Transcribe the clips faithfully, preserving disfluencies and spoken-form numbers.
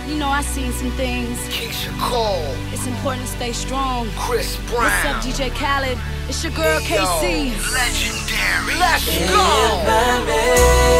You know, I seen some things. Keisha Cole. It's important to stay strong. Chris Brown. What's up, D J Khaled? It's your girl, K C. Legendary. Let's go.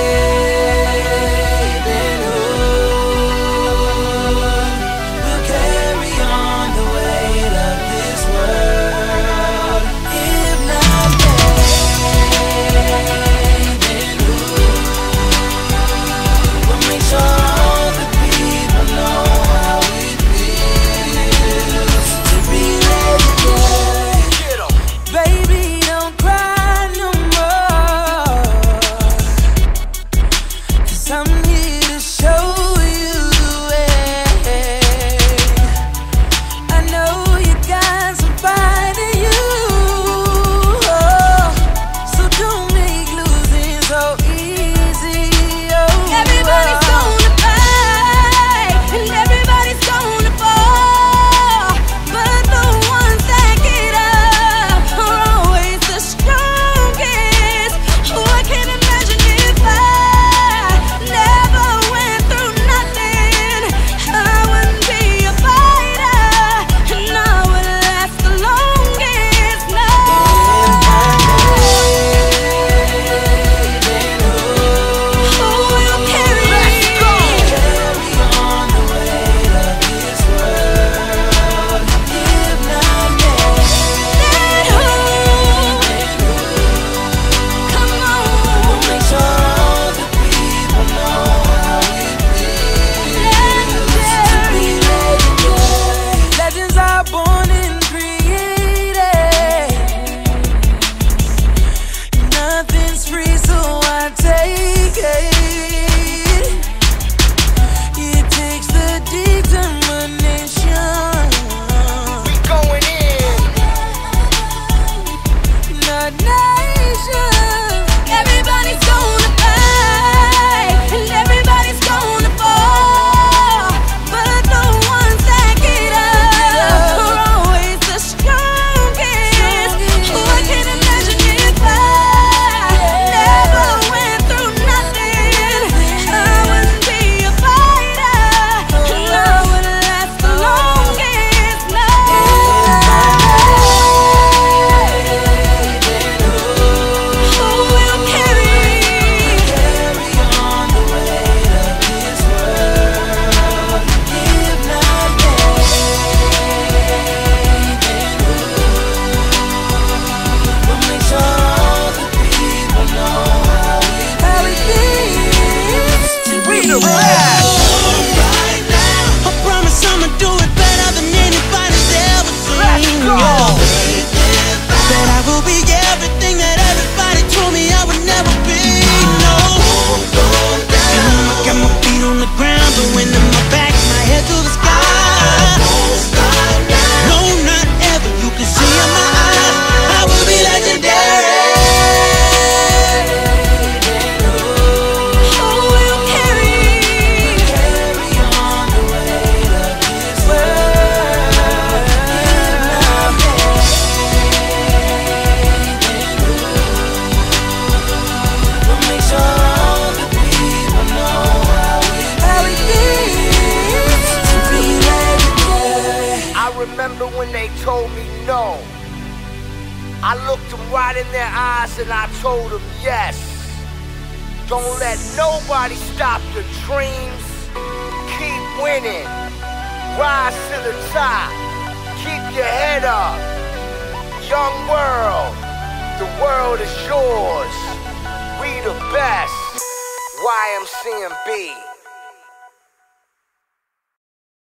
Remember when they told me no? I looked them right in their eyes and I told them yes. Don't let nobody stop your dreams. Keep winning. Rise to the top. Keep your head up. Young world, the world is yours. We the best. Y M C and B.